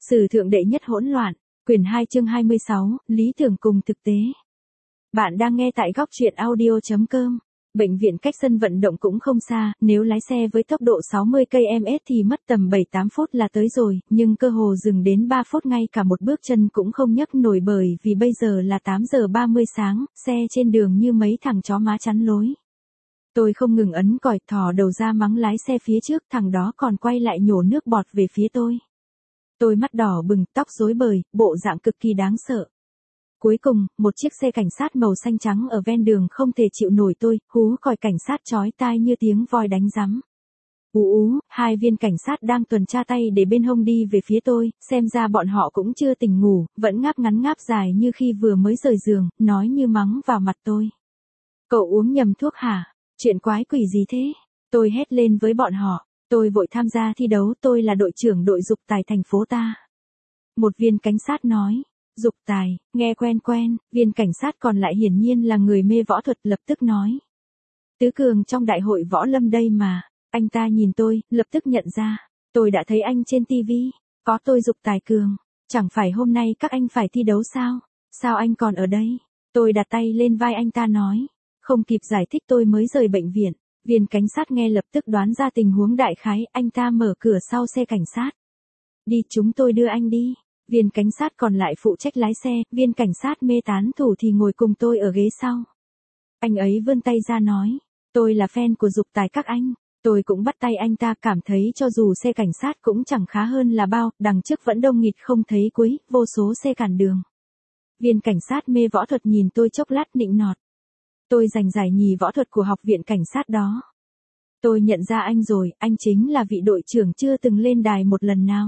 Sử thượng đệ nhất hỗn loạn, quyển 2 chương 26, lý tưởng cùng thực tế. Bạn đang nghe tại góc truyện audio.com. Bệnh viện cách sân vận động cũng không xa, nếu lái xe với tốc độ 60 km/h thì mất tầm 7-8 phút là tới rồi, nhưng cơ hồ dừng đến 3 phút ngay cả một bước chân cũng không nhấc nổi bởi vì bây giờ là 8 giờ 30 sáng, xe trên đường như mấy thằng chó má chắn lối. Tôi không ngừng ấn còi, thò đầu ra mắng lái xe phía trước, thằng đó còn quay lại nhổ nước bọt về phía tôi. Tôi mắt đỏ bừng, tóc rối bời, bộ dạng cực kỳ đáng sợ. Cuối cùng, một chiếc xe cảnh sát màu xanh trắng ở ven đường không thể chịu nổi tôi, hú còi cảnh sát chói tai như tiếng voi đánh rắm. Hai viên cảnh sát đang tuần tra tay để bên hông đi về phía tôi, xem ra bọn họ cũng chưa tỉnh ngủ, vẫn ngáp ngắn ngáp dài như khi vừa mới rời giường, nói như mắng vào mặt tôi. Cậu uống nhầm thuốc hả? Chuyện quái quỷ gì thế? Tôi hét lên với bọn họ. Tôi vội tham gia thi đấu, tôi là đội trưởng đội dục tài thành phố ta. Một viên cảnh sát nói, dục tài, nghe quen quen, viên cảnh sát còn lại hiển nhiên là người mê võ thuật lập tức nói. Tứ cường trong đại hội võ lâm đây mà, anh ta nhìn tôi, lập tức nhận ra, tôi đã thấy anh trên tivi, có tôi dục tài cường, chẳng phải hôm nay các anh phải thi đấu sao, sao anh còn ở đây? Tôi đặt tay lên vai anh ta nói, không kịp giải thích tôi mới rời bệnh viện. Viên cảnh sát nghe lập tức đoán ra tình huống đại khái, anh ta mở cửa sau xe cảnh sát. Đi, chúng tôi đưa anh đi. Viên cảnh sát còn lại phụ trách lái xe, viên cảnh sát mê tán thủ thì ngồi cùng tôi ở ghế sau. Anh ấy vươn tay ra nói, tôi là fan của dục tài các anh. Tôi cũng bắt tay anh ta, cảm thấy cho dù xe cảnh sát cũng chẳng khá hơn là bao, đằng trước vẫn đông nghịt không thấy cuối, vô số xe cản đường. Viên cảnh sát mê võ thuật nhìn tôi chốc lát nịnh nọt. Tôi giành giải nhì võ thuật của học viện cảnh sát đó. Tôi nhận ra anh rồi, anh chính là vị đội trưởng chưa từng lên đài một lần nào.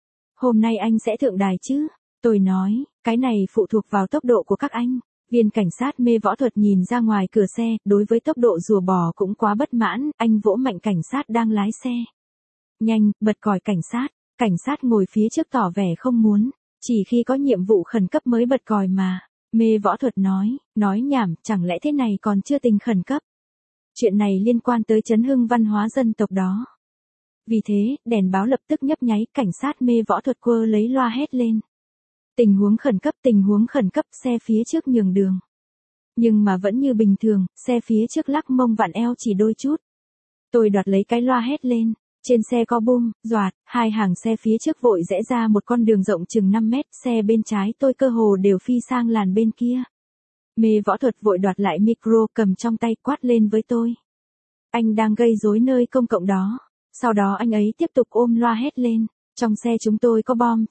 Hôm nay anh sẽ thượng đài chứ? Tôi nói, cái này phụ thuộc vào tốc độ của các anh. Viên cảnh sát mê võ thuật nhìn ra ngoài cửa xe, đối với tốc độ rùa bò cũng quá bất mãn, anh vỗ mạnh cảnh sát đang lái xe. Nhanh, bật còi cảnh sát ngồi phía trước tỏ vẻ không muốn, chỉ khi có nhiệm vụ khẩn cấp mới bật còi mà. Mê võ thuật nói nhảm, chẳng lẽ thế này còn chưa tình khẩn cấp? Chuyện này liên quan tới chấn hưng văn hóa dân tộc đó. Vì thế, đèn báo lập tức nhấp nháy, cảnh sát mê võ thuật quơ lấy loa hét lên. Tình huống khẩn cấp, xe phía trước nhường đường. Nhưng mà vẫn như bình thường, xe phía trước lắc mông vặn eo chỉ đôi chút. Tôi đoạt lấy cái loa hét lên. Trên xe có bum, doạt, hai hàng xe phía trước vội rẽ ra một con đường rộng chừng 5 mét, xe bên trái tôi cơ hồ đều phi sang làn bên kia. Mê võ thuật vội đoạt lại micro cầm trong tay quát lên với tôi. Anh đang gây rối nơi công cộng đó. Sau đó anh ấy tiếp tục ôm loa hét lên. Trong xe chúng tôi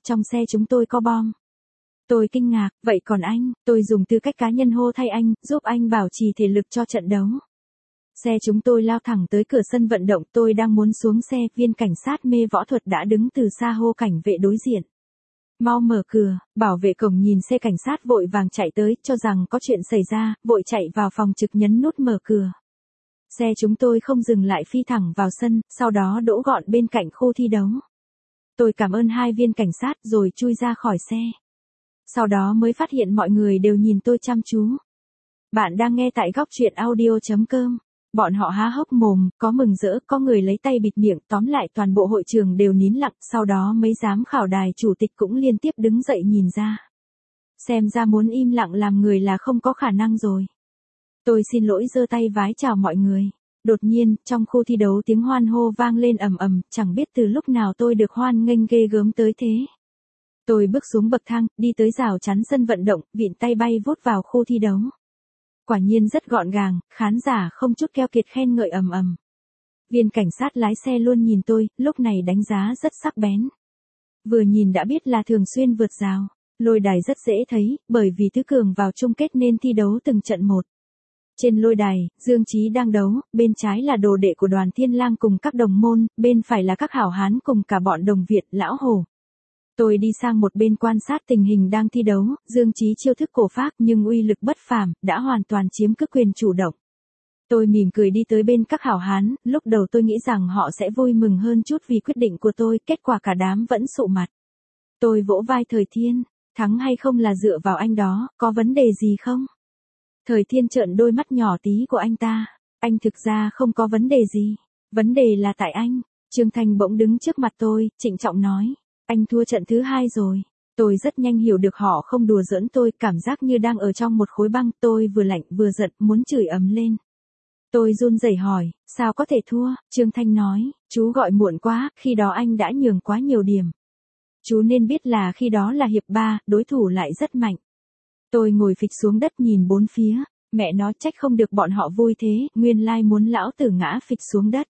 có bom. Tôi kinh ngạc, vậy còn anh? Tôi dùng tư cách cá nhân hô thay anh, giúp anh bảo trì thể lực cho trận đấu. Xe chúng tôi lao thẳng tới cửa sân vận động, tôi đang muốn xuống xe, viên cảnh sát mê võ thuật đã đứng từ xa hô cảnh vệ đối diện. Mau mở cửa, bảo vệ cổng nhìn xe cảnh sát vội vàng chạy tới, cho rằng có chuyện xảy ra, vội chạy vào phòng trực nhấn nút mở cửa. Xe chúng tôi không dừng lại phi thẳng vào sân, sau đó đỗ gọn bên cạnh khu thi đấu. Tôi cảm ơn hai viên cảnh sát rồi chui ra khỏi xe. Sau đó mới phát hiện mọi người đều nhìn tôi chăm chú. Bạn đang nghe tại góc truyện audio.com. Bọn họ há hốc mồm, có mừng rỡ, có người lấy tay bịt miệng, tóm lại toàn bộ hội trường đều nín lặng, sau đó mấy giám khảo đài chủ tịch cũng liên tiếp đứng dậy nhìn ra. Xem ra muốn im lặng làm người là không có khả năng rồi. Tôi xin lỗi giơ tay vái chào mọi người. Đột nhiên, trong khu thi đấu tiếng hoan hô vang lên ầm ầm, chẳng biết từ lúc nào tôi được hoan nghênh ghê gớm tới thế. Tôi bước xuống bậc thang, đi tới rào chắn sân vận động, vịn tay bay vút vào khu thi đấu. Quả nhiên rất gọn gàng, khán giả không chút keo kiệt khen ngợi ầm ầm. Viên cảnh sát lái xe luôn nhìn tôi, lúc này đánh giá rất sắc bén. Vừa nhìn đã biết là thường xuyên vượt rào. Lôi đài rất dễ thấy, bởi vì tứ cường vào chung kết nên thi đấu từng trận một. Trên lôi đài, Dương Chí đang đấu, bên trái là đồ đệ của Đoàn Thiên Lang cùng các đồng môn, bên phải là các hảo hán cùng cả bọn đồng Việt, lão hồ. Tôi đi sang một bên quan sát tình hình đang thi đấu, Dương Chí chiêu thức cổ phác nhưng uy lực bất phàm, đã hoàn toàn chiếm cứ quyền chủ động. Tôi mỉm cười đi tới bên các hảo hán, lúc đầu tôi nghĩ rằng họ sẽ vui mừng hơn chút vì quyết định của tôi, kết quả cả đám vẫn sụ mặt. Tôi vỗ vai Thời Thiên, thắng hay không là dựa vào anh đó, có vấn đề gì không? Thời Thiên trợn đôi mắt nhỏ tí của anh ta, anh thực ra không có vấn đề gì, vấn đề là tại anh. Trương Thành bỗng đứng trước mặt tôi, trịnh trọng nói. Anh thua trận thứ 2 rồi. Tôi rất nhanh hiểu được họ không đùa giỡn tôi, cảm giác như đang ở trong một khối băng, tôi vừa lạnh vừa giận, muốn chửi ầm lên. Tôi run rẩy hỏi, sao có thể thua? Trương Thanh nói, chú gọi muộn quá, khi đó anh đã nhường quá nhiều điểm. Chú nên biết là khi đó là hiệp 3, đối thủ lại rất mạnh. Tôi ngồi phịch xuống đất nhìn bốn phía, mẹ nó trách không được bọn họ vui thế, nguyên lai muốn lão tử ngã phịch xuống đất.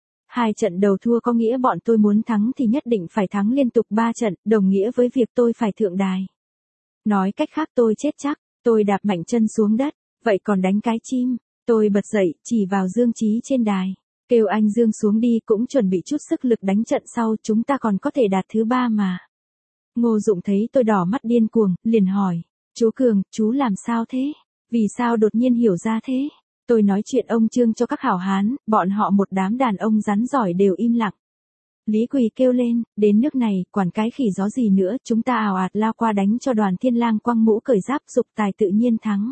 2 trận đầu thua có nghĩa bọn tôi muốn thắng thì nhất định phải thắng liên tục 3 trận, đồng nghĩa với việc tôi phải thượng đài. Nói cách khác tôi chết chắc, tôi đạp mạnh chân xuống đất, vậy còn đánh cái chim. Tôi bật dậy, chỉ vào Dương Chí trên đài. Kêu anh Dương xuống đi, cũng chuẩn bị chút sức lực đánh trận sau, chúng ta còn có thể đạt thứ 3 mà. Ngô Dụng thấy tôi đỏ mắt điên cuồng, liền hỏi. Chú Cường, chú làm sao thế? Vì sao đột nhiên hiểu ra thế? Tôi nói chuyện ông Trương cho các hảo hán, bọn họ một đám đàn ông rắn giỏi đều im lặng. Lý Quỳ kêu lên, đến nước này, quản cái khỉ gió gì nữa, chúng ta ào ạt lao qua đánh cho Đoàn Thiên Lang quăng mũ cởi giáp, Dục Tài tự nhiên thắng.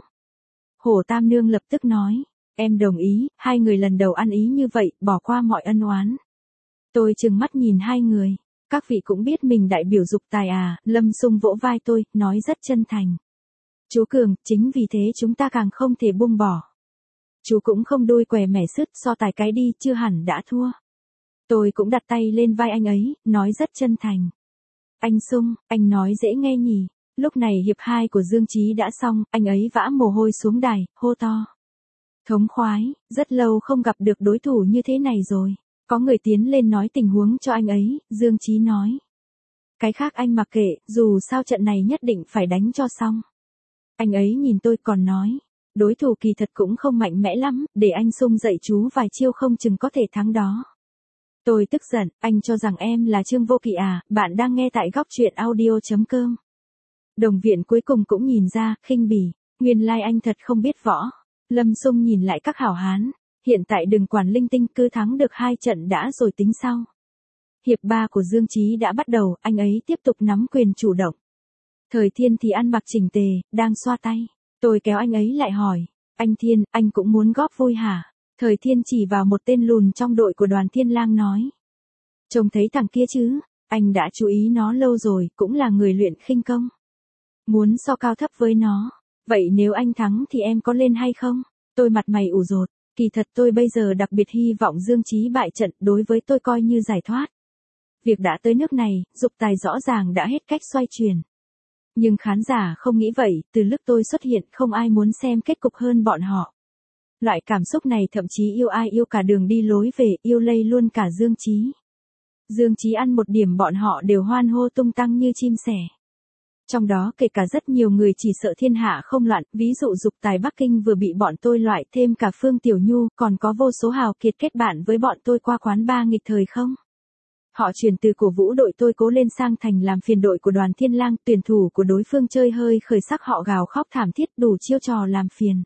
Hổ Tam Nương lập tức nói, em đồng ý, 2 người lần đầu ăn ý như vậy, bỏ qua mọi ân oán. Tôi trừng mắt nhìn 2 người, các vị cũng biết mình đại biểu Dục Tài à, Lâm Sung vỗ vai tôi, nói rất chân thành. Chú Cường, chính vì thế chúng ta càng không thể buông bỏ. Chú cũng không đôi què mẻ sứt, so tài cái đi, chưa hẳn đã thua. Tôi cũng đặt tay lên vai anh ấy, nói rất chân thành. Anh Sung, anh nói dễ nghe nhỉ. Lúc này hiệp 2 của Dương Chí đã xong, anh ấy vã mồ hôi xuống đài, hô to. Thống khoái, rất lâu không gặp được đối thủ như thế này rồi. Có người tiến lên nói tình huống cho anh ấy, Dương Chí nói. Cái khác anh mặc kệ, dù sao trận này nhất định phải đánh cho xong. Anh ấy nhìn tôi còn nói. Đối thủ kỳ thật cũng không mạnh mẽ lắm, để anh Sung dạy chú vài chiêu không chừng có thể thắng đó. Tôi tức giận, anh cho rằng em là Trương Vô Kỵ à, bạn đang nghe tại góc truyện audio.com. Đồng viện cuối cùng cũng nhìn ra, khinh bỉ, nguyên lai anh thật không biết võ. Lâm Sung nhìn lại các hảo hán, hiện tại đừng quản linh tinh, cứ thắng được 2 trận đã rồi tính sau. Hiệp 3 của Dương Chí đã bắt đầu, anh ấy tiếp tục nắm quyền chủ động. Thời Thiên thì ăn mặc chỉnh tề, đang xoa tay. Tôi kéo anh ấy lại hỏi, anh Thiên, anh cũng muốn góp vui hả? Thời Thiên chỉ vào một tên lùn trong đội của Đoàn Thiên Lang nói. Trông thấy thằng kia chứ, anh đã chú ý nó lâu rồi, cũng là người luyện khinh công. Muốn so cao thấp với nó, vậy nếu anh thắng thì em có lên hay không? Tôi mặt mày ủ rột, kỳ thật tôi bây giờ đặc biệt hy vọng Dương Chí bại trận, đối với tôi coi như giải thoát. Việc đã tới nước này, Dục Tài rõ ràng đã hết cách xoay chuyển. Nhưng khán giả không nghĩ vậy, từ lúc tôi xuất hiện không ai muốn xem kết cục hơn bọn họ. Loại cảm xúc này thậm chí yêu ai yêu cả đường đi lối về, yêu lây luôn cả Dương Chí. Dương Chí ăn một điểm bọn họ đều hoan hô tung tăng như chim sẻ. Trong đó kể cả rất nhiều người chỉ sợ thiên hạ không loạn, ví dụ Dục Tài Bắc Kinh vừa bị bọn tôi loại, thêm cả Phương Tiểu Nhu, còn có vô số hào kiệt kết bạn với bọn tôi qua quán bar nghịch thời không. Họ chuyển từ cổ vũ đội tôi cố lên sang thành làm phiền đội của Đoàn Thiên Lang, tuyển thủ của đối phương chơi hơi khởi sắc họ gào khóc thảm thiết đủ chiêu trò làm phiền.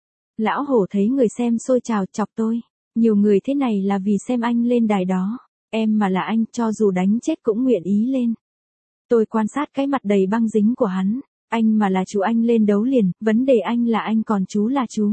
Lão Hổ thấy người xem xôi trào chọc tôi. Nhiều người thế này là vì xem anh lên đài đó. Em mà là anh cho dù đánh chết cũng nguyện ý lên. Tôi quan sát cái mặt đầy băng dính của hắn. Anh mà là chú anh lên đấu liền, vấn đề anh là anh còn chú là chú.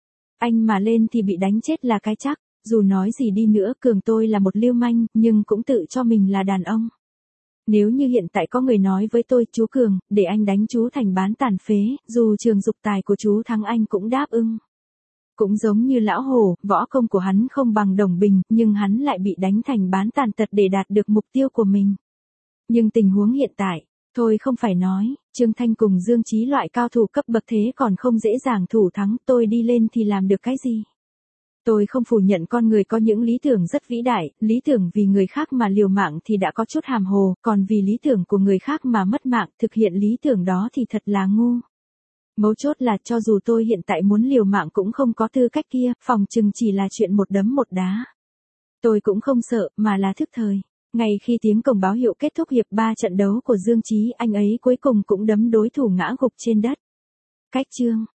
Anh mà lên thì bị đánh chết là cái chắc. Dù nói gì đi nữa, Cường tôi là một lưu manh, nhưng cũng tự cho mình là đàn ông. Nếu như hiện tại có người nói với tôi, chú Cường, để anh đánh chú thành bán tàn phế, dù trường Dục Tài của chú thắng anh cũng đáp ưng. Cũng giống như Lão Hổ, võ công của hắn không bằng Đồng Bình, nhưng hắn lại bị đánh thành bán tàn tật để đạt được mục tiêu của mình. Nhưng tình huống hiện tại, thôi không phải nói, Trương Thanh cùng Dương Chí loại cao thủ cấp bậc thế còn không dễ dàng thủ thắng, tôi đi lên thì làm được cái gì? Tôi không phủ nhận con người có những lý tưởng rất vĩ đại, lý tưởng vì người khác mà liều mạng thì đã có chút hàm hồ, còn vì lý tưởng của người khác mà mất mạng, thực hiện lý tưởng đó thì thật là ngu. Mấu chốt là cho dù tôi hiện tại muốn liều mạng cũng không có tư cách kia, phòng chừng chỉ là chuyện một đấm một đá. Tôi cũng không sợ, mà là thức thời. Ngay khi tiếng còng báo hiệu kết thúc hiệp 3 trận đấu của Dương Chí, anh ấy cuối cùng cũng đấm đối thủ ngã gục trên đất. Cách chương